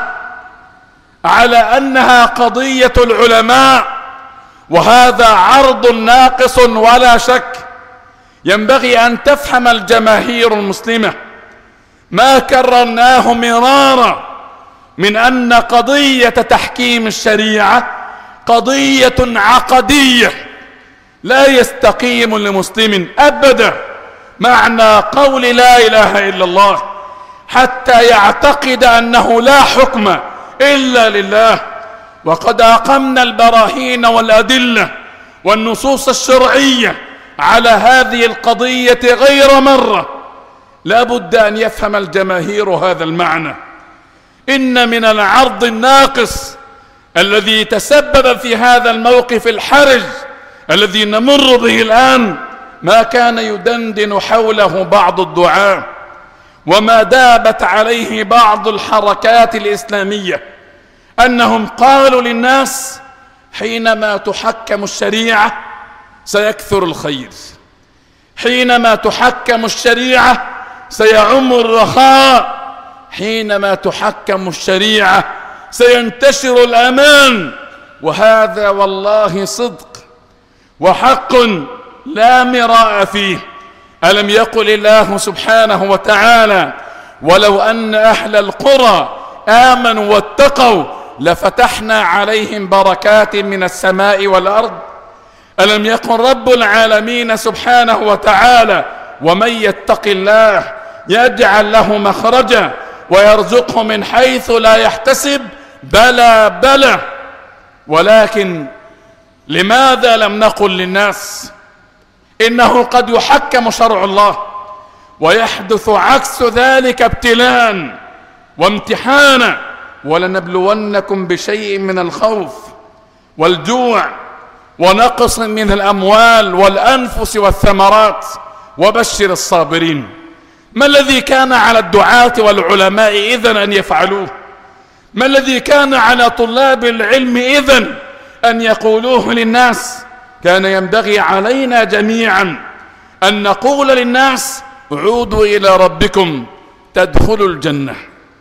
على أنها قضية العلماء، وهذا عرض ناقص ولا شك. ينبغي أن تفهم الجماهير المسلمة ما كررناه مرارا من أن قضية تحكيم الشريعة قضية عقدية لا يستقيم لمسلم أبدا معنى قول لا إله إلا الله حتى يعتقد أنه لا حكم إلا لله. وقد أقمنا البراهين والأدلة والنصوص الشرعية على هذه القضية غير مرة. لا بد أن يفهم الجماهير هذا المعنى. إن من العرض الناقص الذي تسبب في هذا الموقف الحرج الذي نمر به الآن ما كان يدندن حوله بعض الدعاة وما دابت عليه بعض الحركات الإسلامية، أنهم قالوا للناس: حينما تحكم الشريعة سيكثر الخير، حينما تحكم الشريعة سيعم الرخاء، حينما تحكم الشريعة سينتشر الأمان. وهذا والله صدق وحق لا مراء فيه. ألم يقل الله سبحانه وتعالى: ولو أن أهل القرى آمنوا واتقوا لفتحنا عليهم بركات من السماء والأرض؟ ألم يقل رب العالمين سبحانه وتعالى: ومن يتق الله يجعل له مخرجا ويرزقه من حيث لا يحتسب؟ بلى بلى. ولكن لماذا لم نقل للناس إنه قد يحكم شرع الله ويحدث عكس ذلك ابتلاء وامتحانا؟ ولنبلونكم بشيء من الخوف والجوع ونقص من الأموال والأنفس والثمرات وبشر الصابرين. ما الذي كان على الدعاة والعلماء إذن أن يفعلوه؟ ما الذي كان على طلاب العلم إذن أن يقولوه للناس؟ كان ينبغي علينا جميعا أن نقول للناس عودوا إلى ربكم تدخلوا الجنة،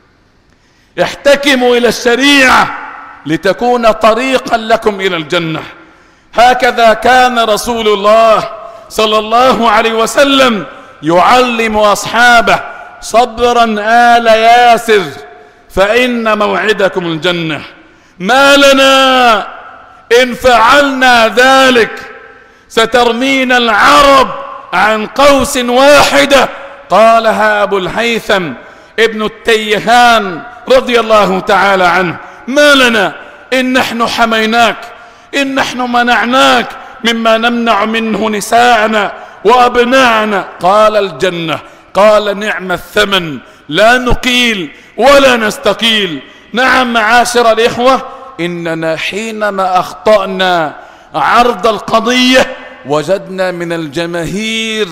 احتكموا إلى الشريعة لتكون طريقا لكم إلى الجنة. هكذا كان رسول الله صلى الله عليه وسلم يعلم أصحابه: صبرا آل ياسر فإن موعدكم الجنة. ما لنا إن فعلنا ذلك سترمينا العرب عن قوس واحدة. قالها أبو الهيثم ابن التيهان رضي الله تعالى عنه: ما لنا إن نحن حميناك، إن نحن منعناك مما نمنع منه نساءنا وأبناءنا. قال: الجنة. قال: نعم الثمن، لا نقيل ولا نستقيل. نعم معاشر الإخوة، إننا حينما أخطأنا عرض القضية وجدنا من الجماهير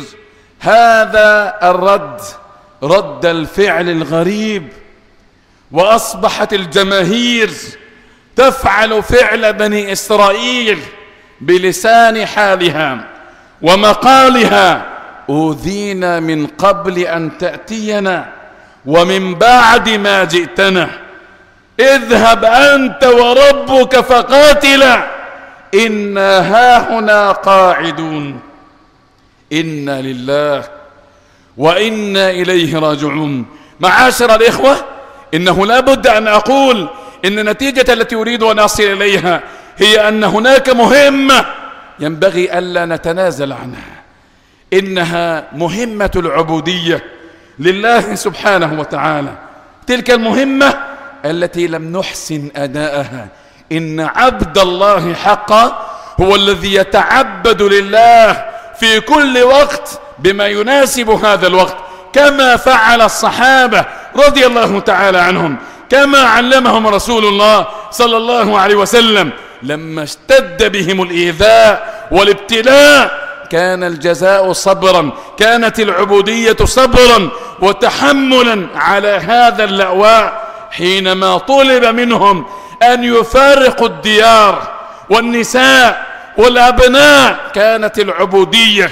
هذا الرد، رد الفعل الغريب، وأصبحت الجماهير تفعل فعل بني إسرائيل بلسان حالها ومقالها: أوذينا من قبل أن تأتينا ومن بعد ما جئتنا، اذهب أنت وربك فقاتلا إنا هاهنا قاعدون. إنا لله وإنا إليه راجعون. معاشر الإخوة، إنه لا بد أن أقول إن النتيجة التي أريد أن أصل إليها هي أن هناك مهمة ينبغي ألا نتنازل عنها، إنها مهمة العبودية لله سبحانه وتعالى. تلك المهمة التي لم نحسن أداءها. إن عبد الله حقا هو الذي يتعبد لله في كل وقت بما يناسب هذا الوقت، كما فعل الصحابة رضي الله تعالى عنهم، كما علمهم رسول الله صلى الله عليه وسلم. لما اشتد بهم الإيذاء والابتلاء كان الجزاء صبرا، كانت العبودية صبرا وتحملا على هذا اللأواء. حينما طلب منهم أن يفارقوا الديار والنساء والأبناء كانت العبودية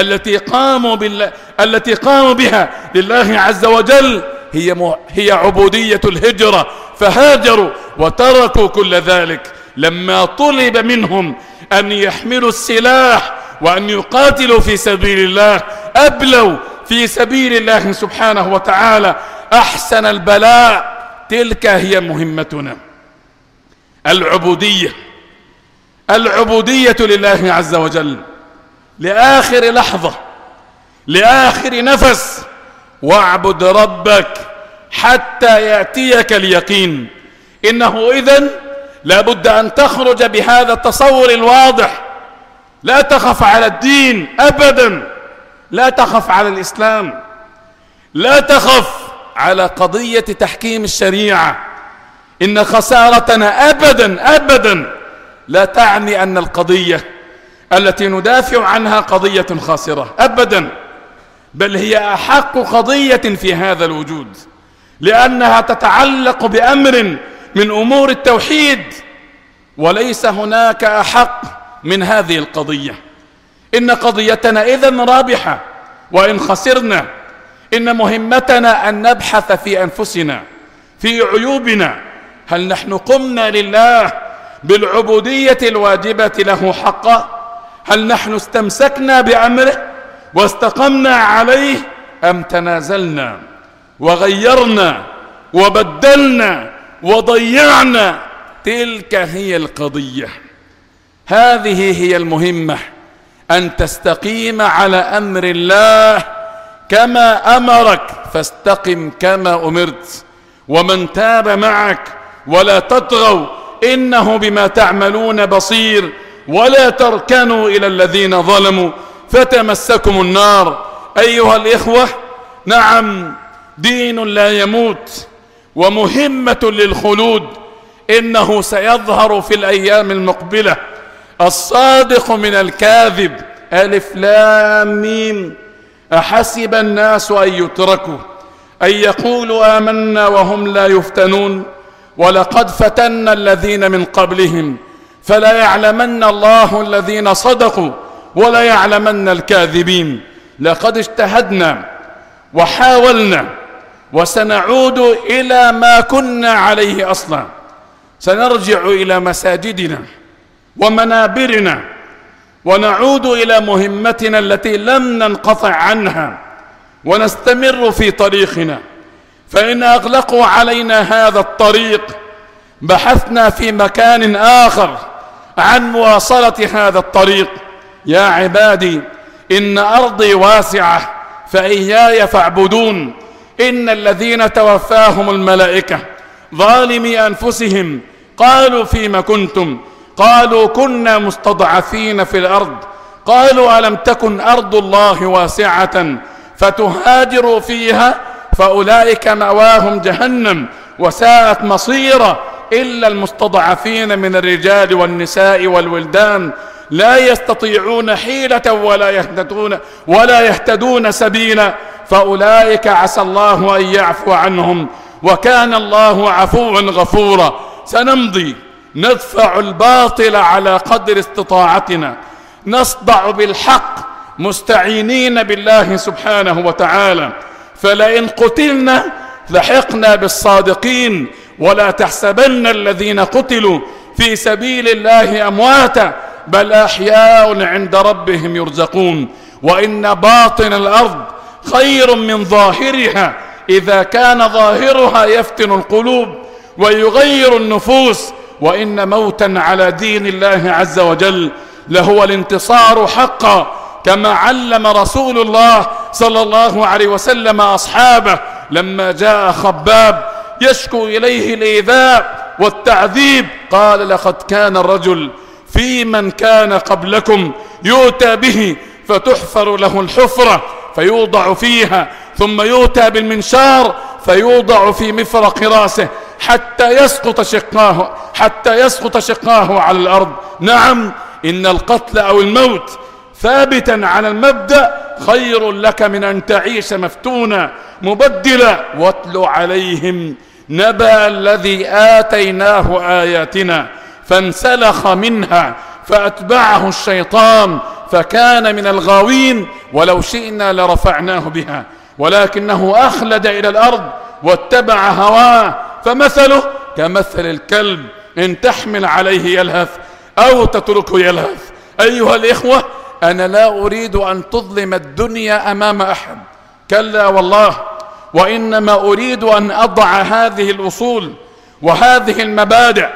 التي قاموا بها لله عز وجل هي عبودية الهجرة، فهاجروا وتركوا كل ذلك. لما طلب منهم أن يحملوا السلاح وأن يقاتلوا في سبيل الله أبلوا في سبيل الله سبحانه وتعالى أحسن البلاء. تلك هي مهمتنا، العبودية لله عز وجل لآخر لحظة، لآخر نفس. واعبد ربك حتى يأتيك اليقين. إنه إذن لا بد أن تخرج بهذا التصور الواضح. لا تخف على الدين أبدا، لا تخف على الإسلام، لا تخف على قضية تحكيم الشريعة. إن خسارتنا أبدا لا تعني أن القضية التي ندافع عنها قضية خاسرة أبدا، بل هي أحق قضية في هذا الوجود، لأنها تتعلق بأمر من أمور التوحيد، وليس هناك أحق من هذه القضية. إن قضيتنا إذن رابحة وإن خسرنا. إن مهمتنا أن نبحث في أنفسنا في عيوبنا. هل نحن قمنا لله بالعبودية الواجبة له حقا؟ هل نحن استمسكنا بأمره واستقمنا عليه، أم تنازلنا وغيرنا وبدلنا وضيعنا؟ تلك هي القضية. هذه هي المهمة، أن تستقيم على أمر الله كما أمرك، فاستقم كما أمرت، ومن تاب معك ولا تطغوا إنه بما تعملون بصير، ولا تركنوا إلى الذين ظلموا فتمسكم النار. أيها الإخوة، نعم دين لا يموت ومهمة للخلود. إنه سيظهر في الأيام المقبلة الصادق من الكاذب. ألف لام ميم. أحسب الناس أن يتركوا أن يقولوا آمنا وهم لا يفتنون ولقد فتنا الذين من قبلهم فلا يعلمن الله الذين صدقوا ولا يعلمن الكاذبين. لقد اجتهدنا وحاولنا وسنعود إلى ما كنا عليه أصلا. سنرجع إلى مساجدنا ومنابرنا ونعود إلى مهمتنا التي لم ننقطع عنها ونستمر في طريقنا. فإن أغلقوا علينا هذا الطريق بحثنا في مكان آخر عن مواصلة هذا الطريق. يا عبادي إن أرضي واسعة فإياي فاعبدون. إن الذين توفاهم الملائكة ظالمي أنفسهم قالوا فيما كنتم؟ قالوا كنا مستضعفين في الأرض. قالوا ألم تكن أرض الله واسعة فتهاجروا فيها فأولئك مأواهم جهنم وساءت مصيرا إلا المستضعفين من الرجال والنساء والولدان لا يستطيعون حيلة ولا يهتدون سبيلا فأولئك عسى الله أن يعفو عنهم وكان الله عفوا غفورا. سنمضي ندفع الباطل على قدر استطاعتنا، نصدع بالحق مستعينين بالله سبحانه وتعالى. فلئن قتلنا لحقنا بالصادقين ولا تحسبن الذين قتلوا في سبيل الله أمواتا بل أحياء عند ربهم يرزقون. وإن باطن الأرض خير من ظاهرها إذا كان ظاهرها يفتن القلوب ويغير النفوس. وإن موتا على دين الله عز وجل لهو الانتصار حقا، كما علم رسول الله صلى الله عليه وسلم أصحابه لما جاء خباب يشكو إليه الإيذاء والتعذيب قال لقد كان الرجل في من كان قبلكم يؤتى به فتحفر له الحفرة فيوضع فيها ثم يؤتى بالمنشار فيوضع في مفرق راسه حتى يسقط شقاه على الأرض. نعم، إن القتل أو الموت ثابتا على المبدأ خير لك من أن تعيش مفتونا مبدلا. واتل عليهم نبأ الذي آتيناه آياتنا فانسلخ منها فأتبعه الشيطان فكان من الغاوين ولو شئنا لرفعناه بها ولكنه أخلد إلى الأرض واتبع هواه فمثله كمثل الكلب إن تحمل عليه يلهث أو تتركه يلهث. أيها الإخوة، أنا لا أريد أن تظلم الدنيا أمام أحد، كلا والله، وإنما أريد أن أضع هذه الأصول وهذه المبادئ.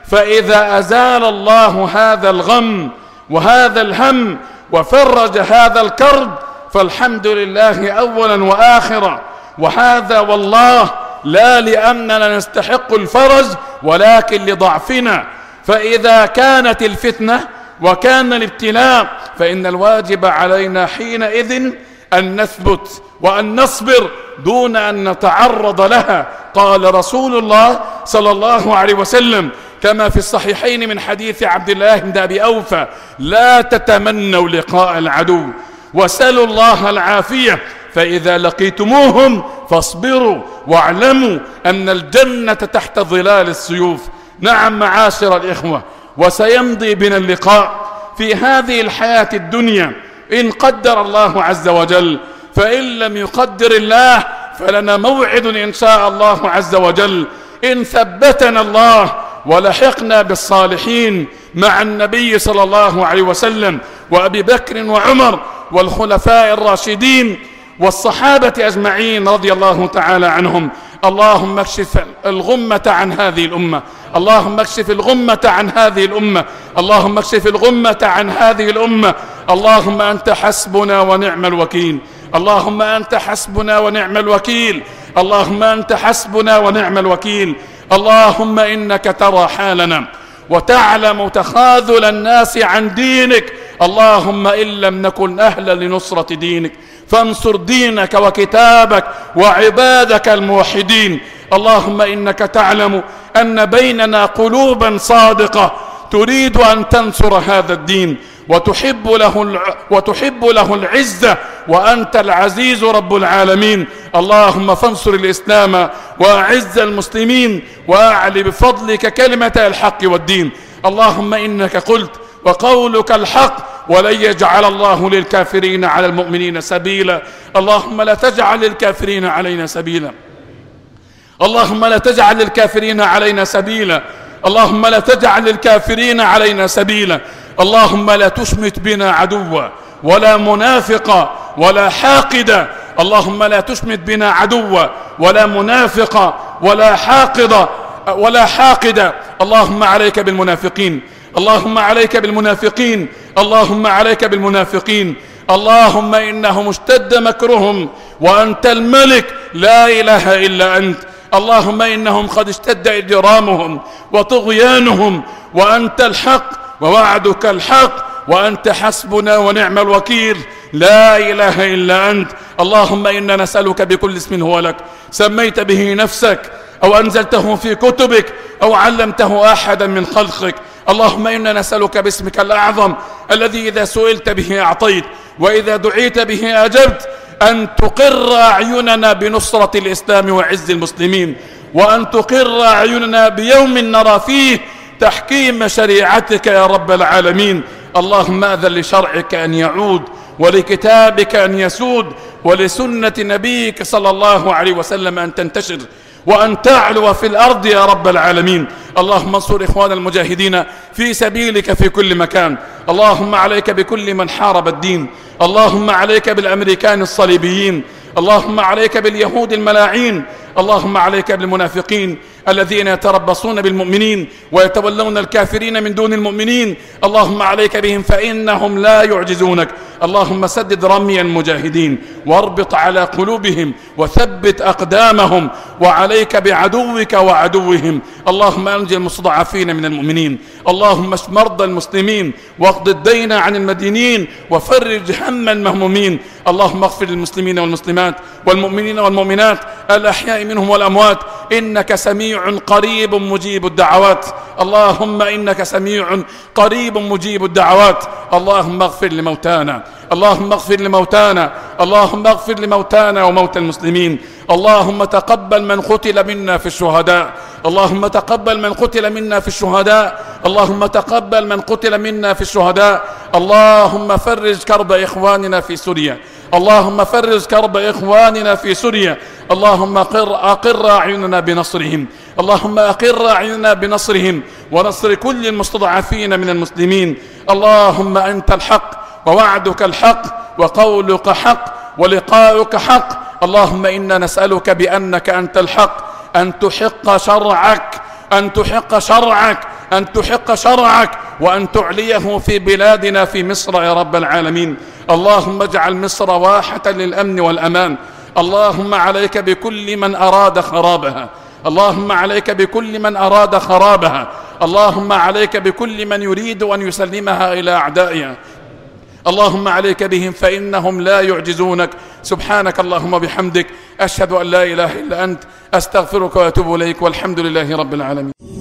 فإذا أزال الله هذا الغم وهذا الهم وفرج هذا الكرب فالحمد لله أولا وآخرا. وهذا والله لا لأننا نستحق الفرج ولكن لضعفنا. فإذا كانت الفتنة وكان الابتلاء فإن الواجب علينا حينئذ أن نثبت وأن نصبر دون أن نتعرض لها. قال رسول الله صلى الله عليه وسلم كما في الصحيحين من حديث عبد الله بن أبي أوفى: لا تتمنوا لقاء العدو وسلوا الله العافية، فإذا لقيتموهم فاصبروا واعلموا أن الجنة تحت ظلال السيوف. نعم معاشر الإخوة، وسيمضي بنا اللقاء في هذه الحياة الدنيا إن قدر الله عز وجل، فإن لم يقدر الله فلنا موعد إن شاء الله عز وجل إن ثبتنا الله ولحقنا بالصالحين مع النبي صلى الله عليه وسلم وأبي بكر وعمر والخلفاء الراشدين والصحابة أجمعين رضي الله تعالى عنهم. اللهم اكشف الغمة عن هذه الأمة، اللهم اكشف الغمة عن هذه الأمة، اللهم اكشف الغمة عن هذه الأمة. اللهم أنت حسبنا ونعم الوكيل، اللهم أنت حسبنا ونعم الوكيل، اللهم أنت حسبنا ونعم الوكيل. اللهم إنك ترى حالنا وتعلم تخاذل الناس عن دينك. اللهم إن لم نكن أهلا لنصرة دينك فانصر دينك وكتابك وعبادك الموحدين. اللهم إنك تعلم أن بيننا قلوبا صادقة تريد أن تنصر هذا الدين وتحب له العزة وأنت العزيز رب العالمين. اللهم فانصر الإسلام وأعز المسلمين وأعل بفضلك كلمة الحق والدين. اللهم إنك قلت وقولك الحق ولن يجعل الله للكافرين على المؤمنين سبيلا. اللهم لا تجعل للكافرين علينا سبيلا. اللهم لا تجعل للكافرين علينا سبيلا. اللهم لا تجعل للكافرين علينا سبيلا. اللهم لا تشمت بنا عدوا ولا منافقا ولا حاقدا. اللهم لا تشمت بنا عدوا ولا منافقا ولا حاقدا. اللهم عليك بالمنافقين. اللهم عليك بالمنافقين. اللهم عليك بالمنافقين. اللهم إنهم اشتد مكرهم وأنت الملك لا إله إلا أنت. اللهم إنهم قد اشتد إجرامهم وطغيانهم وأنت الحق ووعدك الحق وأنت حسبنا ونعم الوكيل لا إله إلا أنت. اللهم إنا نسألك بكل اسم هو لك سميت به نفسك أو أنزلته في كتبك أو علمته أحدا من خلقك. اللهم إنا نسألك باسمك الأعظم الذي إذا سئلت به أعطيت وإذا دعيت به أجبت أن تقر أعيننا بنصرة الإسلام وعز المسلمين، وأن تقر أعيننا بيوم نرى فيه تحكيم شريعتك يا رب العالمين. اللهم أذن لشرعك أن يعود ولكتابك أن يسود ولسنة نبيك صلى الله عليه وسلم أن تنتشر وأن تعلو في الأرض يا رب العالمين. اللهم انصر إخوان المجاهدين في سبيلك في كل مكان. اللهم عليك بكل من حارب الدين. اللهم عليك بالأمريكان الصليبيين. اللهم عليك باليهود الملاعين. اللهم عليك بالمنافقين الذين يتربصون بالمؤمنين ويتولون الكافرين من دون المؤمنين. اللهم عليك بهم فإنهم لا يعجزونك. اللهم سدد رمي المجاهدين واربط على قلوبهم وثبت أقدامهم، وعليك بعدوك وعدوهم. اللهم أنجي المستضعفين من المؤمنين. اللهم اشف مرضى المسلمين واقض الدين عن المدينين وفرج هم المهمومين. اللهم اغفر للمسلمين والمسلمات والمؤمنين والمؤمنات الأحياء منهم والأموات إنك سميع قريب مجيب الدعوات. اللهم إنك سميع قريب مجيب الدعوات. اللهم اغفر لموتانا. اللهم اغفر لموتانا. اللهم اغفر لموتانا وموتى المسلمين. اللهم تقبل من قتل منا في الشهداء. اللهم تقبل من قتل منا في الشهداء. اللهم تقبل من قتل منا في الشهداء. اللهم فرج كرب إخواننا في سوريا. اللهم فرج كرب إخواننا في سوريا. اللهم أقر أعيننا بنصرهم. اللهم أقر أعيننا بنصرهم ونصر كل المستضعفين من المسلمين. اللهم أنت الحق ووعدك الحق وقولك حق ولقاؤك حق. اللهم إنا نسألك بأنك أنت الحق أن تحق شرعك، أن تحق شرعك، أن تحق شرعك، وأن تعليه في بلادنا في مصر يا رب العالمين. اللهم اجعل مصر واحة للأمن والأمان. اللهم عليك بكل من أراد خرابها. اللهم عليك بكل من أراد خرابها. اللهم عليك بكل من يريد أن يسلمها إلى أعدائها. اللهم عليك بهم فإنهم لا يعجزونك. سبحانك اللهم بحمدك أشهد أن لا إله إلا أنت أستغفرك وأتوب إليك والحمد لله رب العالمين.